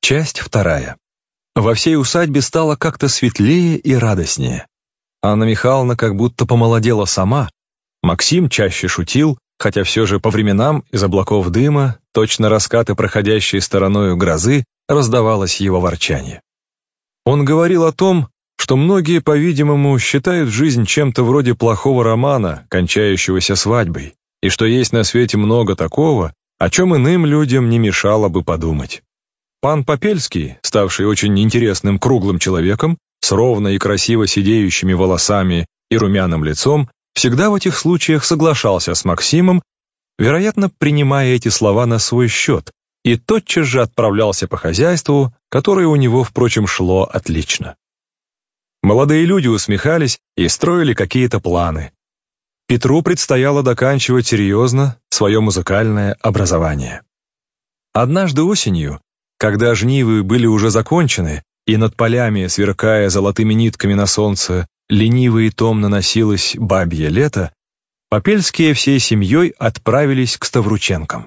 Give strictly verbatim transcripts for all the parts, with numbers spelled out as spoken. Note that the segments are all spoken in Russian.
Часть вторая. Во всей усадьбе стало как-то светлее и радостнее. Анна Михайловна как будто помолодела сама. Максим чаще шутил, хотя все же по временам из облаков дыма, точно раскаты проходящей стороною грозы, раздавалось его ворчание. Он говорил о том, что многие, по-видимому, считают жизнь чем-то вроде плохого романа, кончающегося свадьбой, и что есть на свете много такого, о чем иным людям не мешало бы подумать. Пан Попельский, ставший очень интересным круглым человеком, с ровно и красиво сидеющими волосами и румяным лицом, всегда в этих случаях соглашался с Максимом, вероятно, принимая эти слова на свой счет, и тотчас же отправлялся по хозяйству, которое у него, впрочем, шло отлично. Молодые люди усмехались и строили какие-то планы. Петру предстояло доканчивать серьезно свое музыкальное образование. Однажды осенью, когда жнивы были уже закончены, и над полями, сверкая золотыми нитками на солнце, лениво и томно носилось бабье лето, Попельские всей семьей отправились к Ставрученкам.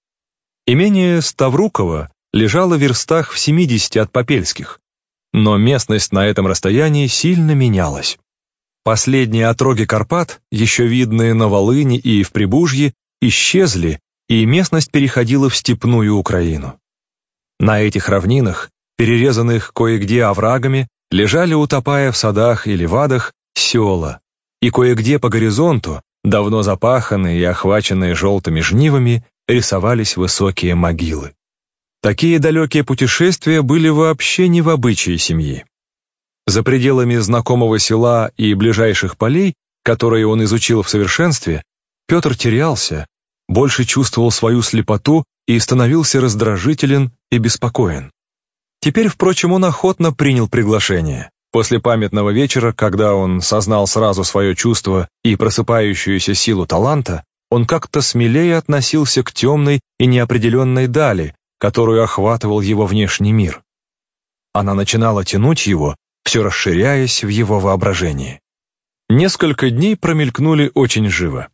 Имение Ставруково лежало в верстах в семидесяти от Попельских, но местность на этом расстоянии сильно менялась. Последние отроги Карпат, еще видные на Волыни и в Прибужье, исчезли, и местность переходила в степную Украину. На этих равнинах, перерезанных кое-где оврагами, лежали, утопая в садах или вадах, села, и кое-где по горизонту, давно запаханные и охваченные желтыми жнивами, рисовались высокие могилы. Такие далекие путешествия были вообще не в обычае семьи. За пределами знакомого села и ближайших полей, которые он изучил в совершенстве, Петр терялся, больше чувствовал свою слепоту и становился раздражителен и беспокоен. Теперь, впрочем, он охотно принял приглашение. После памятного вечера, когда он сознал сразу свое чувство и просыпающуюся силу таланта, он как-то смелее относился к темной и неопределенной дали, которую охватывал его внешний мир. Она начинала тянуть его, все расширяясь в его воображении. Несколько дней промелькнули очень живо.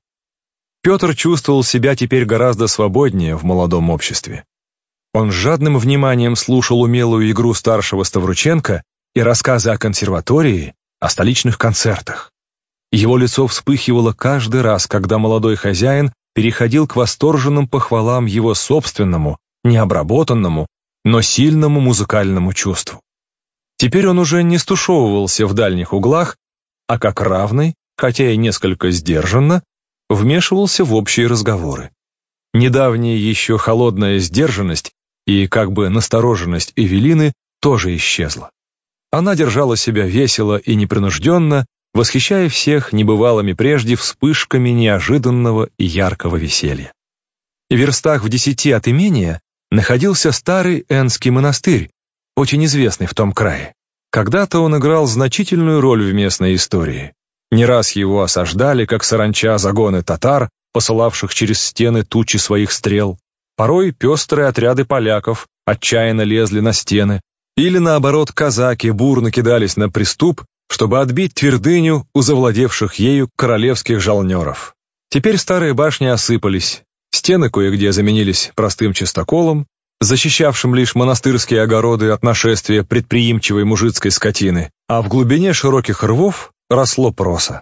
Петр чувствовал себя теперь гораздо свободнее в молодом обществе. Он с жадным вниманием слушал умелую игру старшего Ставрученко и рассказы о консерватории, о столичных концертах. Его лицо вспыхивало каждый раз, когда молодой хозяин переходил к восторженным похвалам его собственному, необработанному, но сильному музыкальному чувству. Теперь он уже не стушевывался в дальних углах, а как равный, хотя и несколько сдержанно, вмешивался в общие разговоры. Недавняя еще холодная сдержанность и как бы настороженность Эвелины тоже исчезла. Она держала себя весело и непринужденно, восхищая всех небывалыми прежде вспышками неожиданного и яркого веселья. В верстах в десяти от имения находился старый Энский монастырь, очень известный в том крае. Когда-то он играл значительную роль в местной истории. Не раз его осаждали, как саранча, загоны татар, посылавших через стены тучи своих стрел. Порой пестрые отряды поляков отчаянно лезли на стены, или наоборот казаки бурно кидались на приступ, чтобы отбить твердыню у завладевших ею королевских жалнеров. Теперь старые башни осыпались, стены кое-где заменились простым чистоколом, защищавшим лишь монастырские огороды от нашествия предприимчивой мужицкой скотины, а в глубине широких рвов росло проса.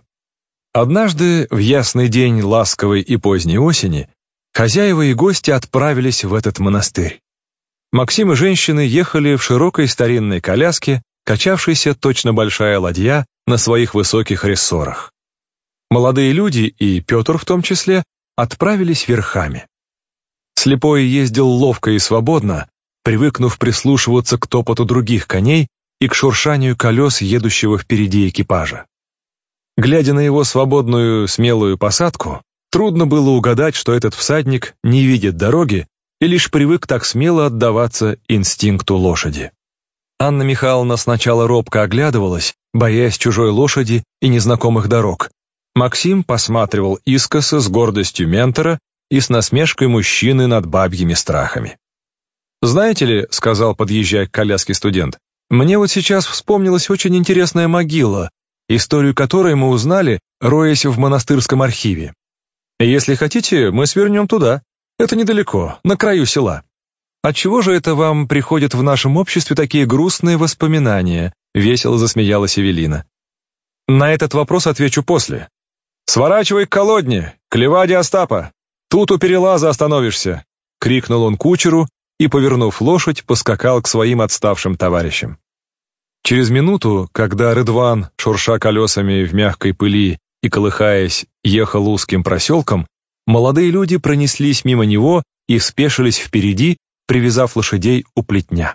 Однажды, в ясный день ласковой и поздней осени, хозяева и гости отправились в этот монастырь. Максим и женщины ехали в широкой старинной коляске, качавшейся точно большая ладья на своих высоких рессорах. Молодые люди, и Петр в том числе, отправились верхами. Слепой ездил ловко и свободно, привыкнув прислушиваться к топоту других коней и к шуршанию колес едущего впереди экипажа. Глядя на его свободную, смелую посадку, трудно было угадать, что этот всадник не видит дороги и лишь привык так смело отдаваться инстинкту лошади. Анна Михайловна сначала робко оглядывалась, боясь чужой лошади и незнакомых дорог. Максим посматривал искоса с гордостью ментора и с насмешкой мужчины над бабьими страхами. «Знаете ли, — сказал, подъезжая к коляске студент, — мне вот сейчас вспомнилась очень интересная могила, историю которой мы узнали, роясь в монастырском архиве. Если хотите, мы свернем туда. Это недалеко, на краю села. «Отчего же это вам приходят в нашем обществе такие грустные воспоминания?» — весело засмеялась Эвелина. «На этот вопрос отвечу после. Сворачивай к колодне, к леваде Остапа. Тут у перелаза остановишься!» — крикнул он кучеру и, повернув лошадь, поскакал к своим отставшим товарищам. Через минуту, когда Рыдван, шурша колесами в мягкой пыли и колыхаясь, ехал узким проселком, молодые люди пронеслись мимо него и спешились впереди, привязав лошадей у плетня.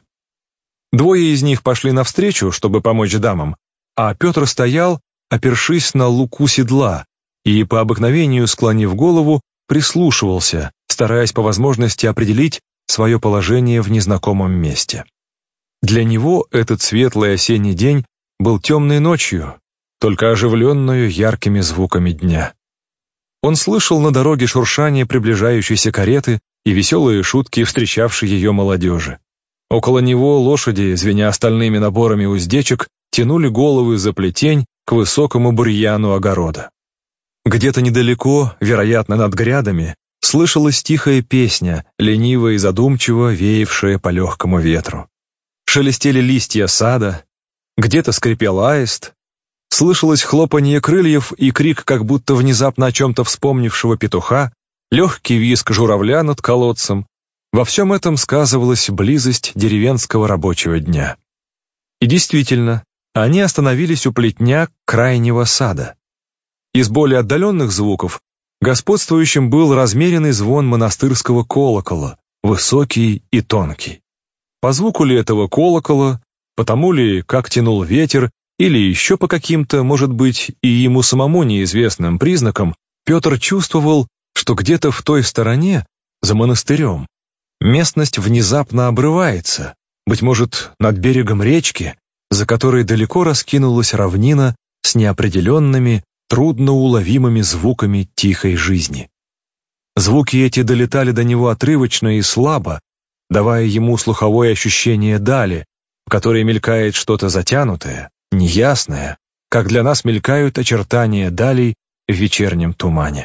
Двое из них пошли навстречу, чтобы помочь дамам, а Петр стоял, опершись на луку седла, и, по обыкновению склонив голову, прислушивался, стараясь по возможности определить свое положение в незнакомом месте. Для него этот светлый осенний день был темной ночью, только оживленную яркими звуками дня. Он слышал на дороге шуршание приближающейся кареты и веселые шутки встречавшей ее молодежи. Около него лошади, звеня остальными наборами уздечек, тянули головы за плетень к высокому бурьяну огорода. Где-то недалеко, вероятно, над грядами, слышалась тихая песня, лениво и задумчиво веявшая по легкому ветру. Шелестели листья сада, где-то скрипел аист, слышалось хлопанье крыльев и крик, как будто внезапно о чем-то вспомнившего петуха, легкий визг журавля над колодцем. Во всем этом сказывалась близость деревенского рабочего дня. И действительно, они остановились у плетня крайнего сада. Из более отдаленных звуков господствующим был размеренный звон монастырского колокола, высокий и тонкий. По звуку ли этого колокола, потому ли, как тянул ветер, или еще по каким-то, может быть, и ему самому неизвестным признакам, Петр чувствовал, что где-то в той стороне, за монастырем, местность внезапно обрывается, быть может, над берегом речки, за которой далеко раскинулась равнина с неопределенными, трудноуловимыми звуками тихой жизни. Звуки эти долетали до него отрывочно и слабо, давая ему слуховое ощущение дали, в которой мелькает что-то затянутое, неясное, как для нас мелькают очертания далей в вечернем тумане.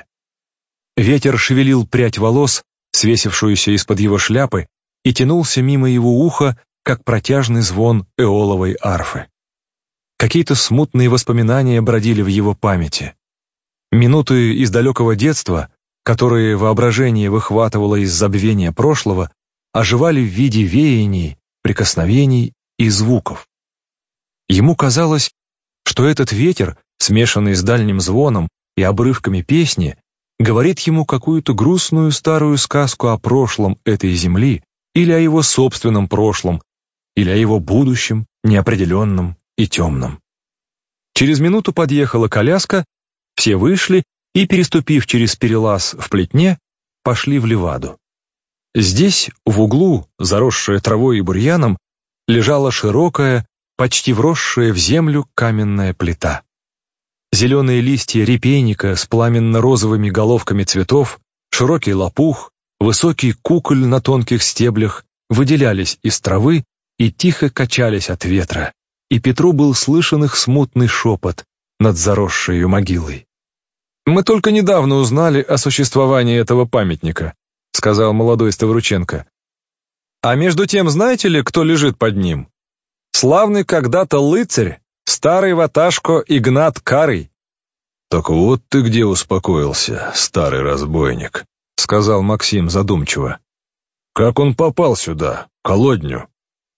Ветер шевелил прядь волос, свесившуюся из-под его шляпы, и тянулся мимо его уха, как протяжный звон эоловой арфы. Какие-то смутные воспоминания бродили в его памяти. Минуты из далекого детства, которые воображение выхватывало из забвения прошлого, оживали в виде веяний, прикосновений и звуков. Ему казалось, что этот ветер, смешанный с дальним звоном и обрывками песни, говорит ему какую-то грустную старую сказку о прошлом этой земли или о его собственном прошлом, или о его будущем, неопределенном и темном. Через минуту подъехала коляска, все вышли и, переступив через перелаз в плетне, пошли в леваду. Здесь, в углу, заросшая травой и бурьяном, лежала широкая, почти вросшая в землю каменная плита. Зеленые листья репейника с пламенно-розовыми головками цветов, широкий лопух, высокий куколь на тонких стеблях выделялись из травы и тихо качались от ветра, и Петру был слышен их смутный шепот над заросшей могилой. «Мы только недавно узнали о существовании этого памятника», сказал молодой Ставрученко. «А между тем, знаете ли, кто лежит под ним? Славный когда-то лыцарь, старый ваташко Игнат Карый». «Так вот ты где успокоился, старый разбойник», — сказал Максим задумчиво. «Как он попал сюда, в колодню?»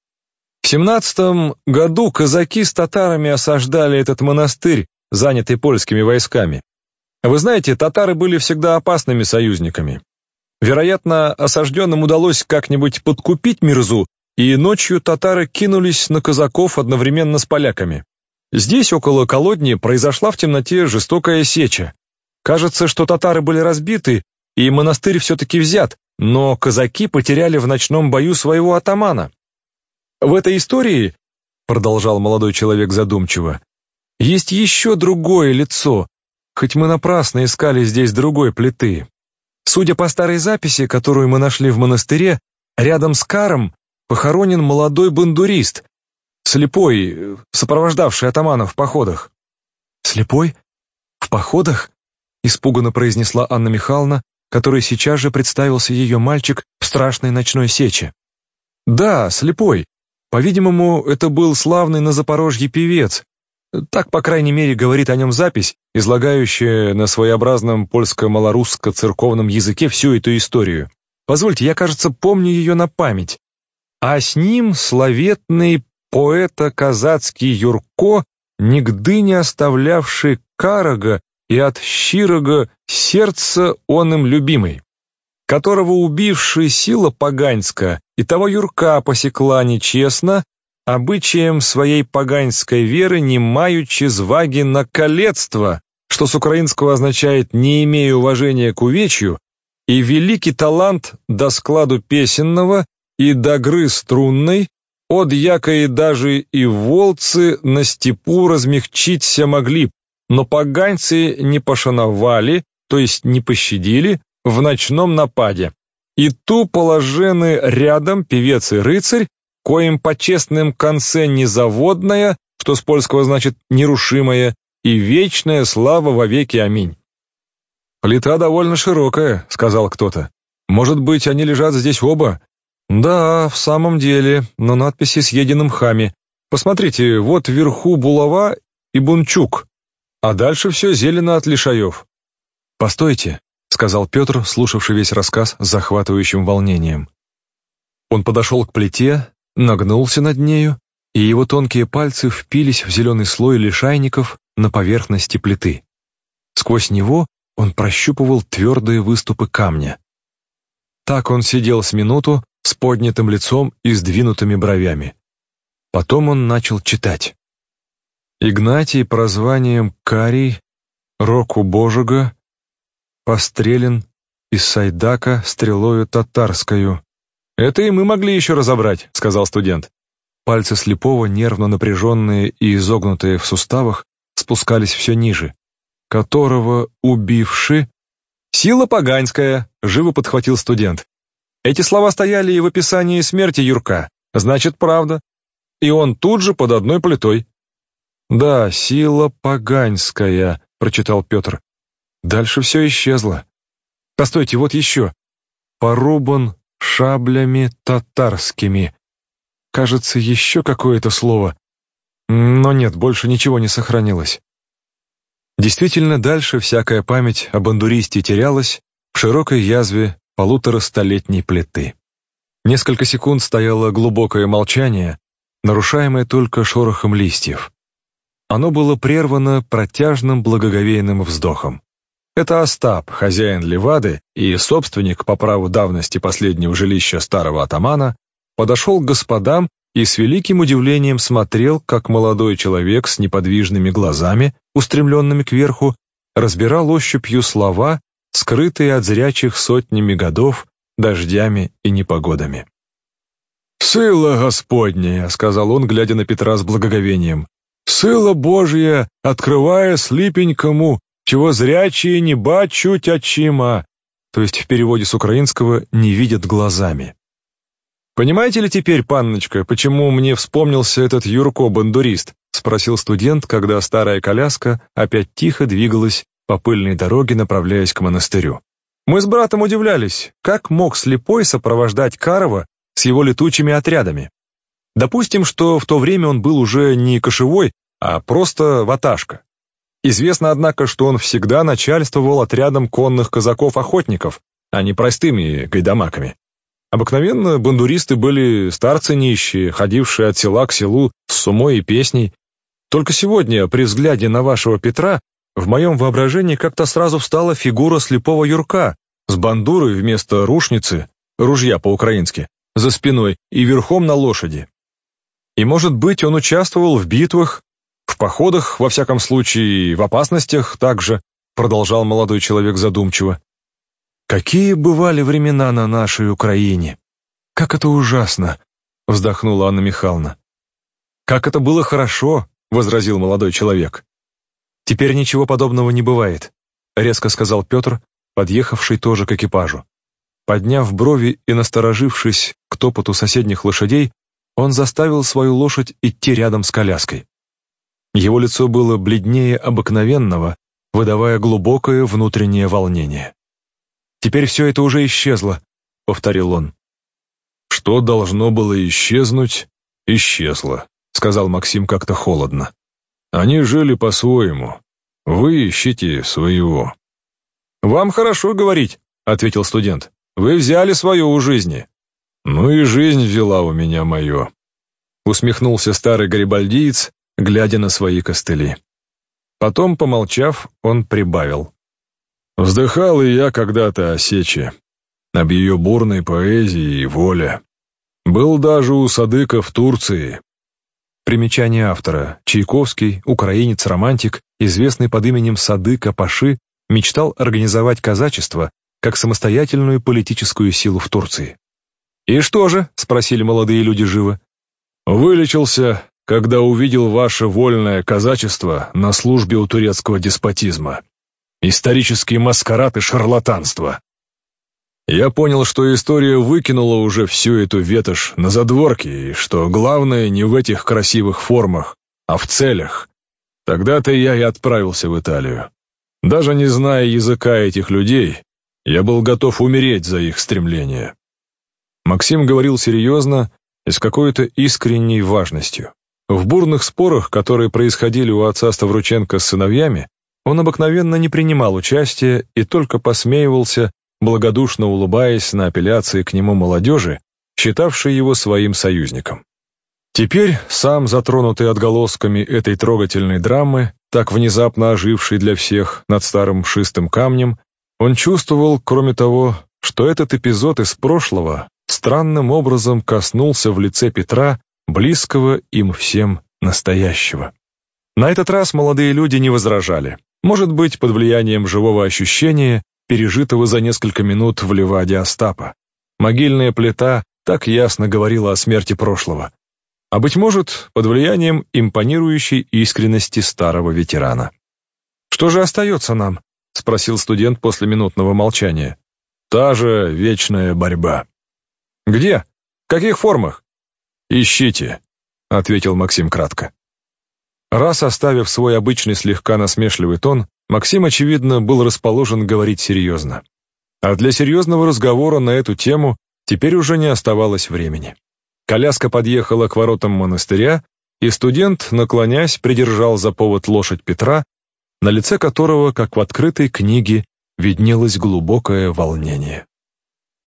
В семнадцатом году казаки с татарами осаждали этот монастырь, занятый польскими войсками. Вы знаете, татары были всегда опасными союзниками. Вероятно, осажденным удалось как-нибудь подкупить Мирзу, и ночью татары кинулись на казаков одновременно с поляками. Здесь, около колодни, произошла в темноте жестокая сеча. Кажется, что татары были разбиты, и монастырь все-таки взят, но казаки потеряли в ночном бою своего атамана. В этой истории, продолжал молодой человек задумчиво, есть еще другое лицо, хоть мы напрасно искали здесь другой плиты. Судя по старой записи, которую мы нашли в монастыре, рядом с Каром похоронен молодой бандурист, слепой, сопровождавший атамана в походах. «Слепой? В походах?» — испуганно произнесла Анна Михайловна, которой сейчас же представился ее мальчик в страшной ночной сече. Да, слепой. По-видимому, это был славный на Запорожье певец. Так, по крайней мере, говорит о нем запись, излагающая на своеобразном польско-малорусско-церковном языке всю эту историю. Позвольте, я, кажется, помню ее на память. А с ним славетный поэта-казацкий Юрко, нигды не оставлявший карага и от щирого сердца он им любимый, которого убивший сила поганьска, и того Юрка посекла нечестно, обычаем своей поганьской веры не маючи зваги на калецтво, что с украинского означает «не имея уважения к увечью», и великий талант до складу песенного и до гры струнной, от яко и даже и волцы на степу размягчиться могли, но поганьцы не пошановали, то есть не пощадили, в ночном нападе. И ту положены рядом певец и рыцарь, коим по честным конце незаводная, что с польского значит нерушимая, и вечная слава вовеки аминь. «Плита довольно широкая», — сказал кто-то. «Может быть, они лежат здесь оба?» «Да, в самом деле, но надписи съедены мхами. Посмотрите, вот вверху булава и бунчук, а дальше все зелено от лишаев». «Постойте», — сказал Петр, слушавший весь рассказ с захватывающим волнением. Он подошел к плите, нагнулся над нею, и его тонкие пальцы впились в зеленый слой лишайников на поверхности плиты. Сквозь него он прощупывал твердые выступы камня. Так он сидел с минуту с поднятым лицом и сдвинутыми бровями. Потом он начал читать. «Игнатий прозванием Карий, року Божего, пострелен из Сайдака стрелою татарскою». «Это и мы могли еще разобрать», — сказал студент. Пальцы слепого, нервно напряженные и изогнутые в суставах, спускались все ниже. «Которого убивши...» «Сила поганьская», — живо подхватил студент. «Эти слова стояли и в описании смерти Юрка. Значит, правда. И он тут же под одной плитой». «Да, сила поганьская», — прочитал Петр. Дальше все исчезло. «Постойте, вот еще. Порубан шаблями татарскими. Кажется, еще какое-то слово. Но нет, больше ничего не сохранилось». Действительно, дальше всякая память о бандуристе терялась в широкой язве полуторастолетней плиты. Несколько секунд стояло глубокое молчание, нарушаемое только шорохом листьев. Оно было прервано протяжным благоговейным вздохом. Это Остап, хозяин Левады и собственник по праву давности последнего жилища старого атамана, подошел к господам и с великим удивлением смотрел, как молодой человек с неподвижными глазами, устремленными кверху, разбирал ощупью слова, скрытые от зрячих сотнями годов, дождями и непогодами. «Сила Господня», — сказал он, глядя на Петра с благоговением, «сила Божья, открывая слепенькому, чего зрячие не бачуть очима», то есть в переводе с украинского «не видят глазами». «Понимаете ли теперь, панночка, почему мне вспомнился этот Юрко-бандурист?» — спросил студент, когда старая коляска опять тихо двигалась по пыльной дороге, направляясь к монастырю. «Мы с братом удивлялись, как мог слепой сопровождать Карова с его летучими отрядами. Допустим, что в то время он был уже не кошевой, а просто ватажка. Известно, однако, что он всегда начальствовал отрядом конных казаков-охотников, а не простыми гайдамаками. Обыкновенно бандуристы были старцы нищие, ходившие от села к селу с сумой и песней. Только сегодня, при взгляде на вашего Петра, в моем воображении как-то сразу встала фигура слепого Юрка с бандурой вместо рушницы, ружья по-украински, за спиной и верхом на лошади. И, может быть, он участвовал в битвах, в походах, во всяком случае, в опасностях также, продолжал молодой человек задумчиво. «Какие бывали времена на нашей Украине! Как это ужасно!» — вздохнула Анна Михайловна. «Как это было хорошо!» — возразил молодой человек. «Теперь ничего подобного не бывает», — резко сказал Петр, подъехавший тоже к экипажу. Подняв брови и насторожившись к топоту соседних лошадей, он заставил свою лошадь идти рядом с коляской. Его лицо было бледнее обыкновенного, выдавая глубокое внутреннее волнение. «Теперь все это уже исчезло», — повторил он. Что должно было исчезнуть, исчезло, сказал Максим как-то холодно. Они жили по-своему. Вы ищите своего. Вам хорошо говорить, ответил студент. Вы взяли свое у жизни. Ну и жизнь взяла у меня мое. Усмехнулся старый гарибальдиец, глядя на свои костыли. Потом, помолчав, он прибавил. Вздыхал и я когда-то о Сече, об ее бурной поэзии и воле. Был даже у Садыка в Турции. Примечание автора. Чайковский, украинец-романтик, известный под именем Садыка Паши, мечтал организовать казачество как самостоятельную политическую силу в Турции. «И что же?» — спросили молодые люди живо. «Вылечился, когда увидел ваше вольное казачество на службе у турецкого деспотизма. Исторический маскарад и шарлатанство. Я понял, что история выкинула уже всю эту ветошь на задворки, и что главное не в этих красивых формах, а в целях. Тогда-то я и отправился в Италию. Даже не зная языка этих людей, я был готов умереть за их стремления». Максим говорил серьезно и с какой-то искренней важностью. В бурных спорах, которые происходили у отца Ставрученко с сыновьями, он обыкновенно не принимал участия и только посмеивался, благодушно улыбаясь на апелляции к нему молодежи, считавшей его своим союзником. Теперь, сам затронутый отголосками этой трогательной драмы, так внезапно ожившей для всех над старым мшистым камнем, он чувствовал, кроме того, что этот эпизод из прошлого странным образом коснулся в лице Петра близкого им всем настоящего. На этот раз молодые люди не возражали, может быть, под влиянием живого ощущения, пережитого за несколько минут в Ливаде Остапа. Могильная плита так ясно говорила о смерти прошлого. А, быть может, под влиянием импонирующей искренности старого ветерана. «Что же остается нам?» — спросил студент после минутного молчания. «Та же вечная борьба». «Где? В каких формах?» «Ищите», — ответил Максим кратко. Раз оставив свой обычный слегка насмешливый тон, Максим, очевидно, был расположен говорить серьезно. А для серьезного разговора на эту тему теперь уже не оставалось времени. Коляска подъехала к воротам монастыря, и студент, наклонясь, придержал за повод лошадь Петра, на лице которого, как в открытой книге, виднелось глубокое волнение.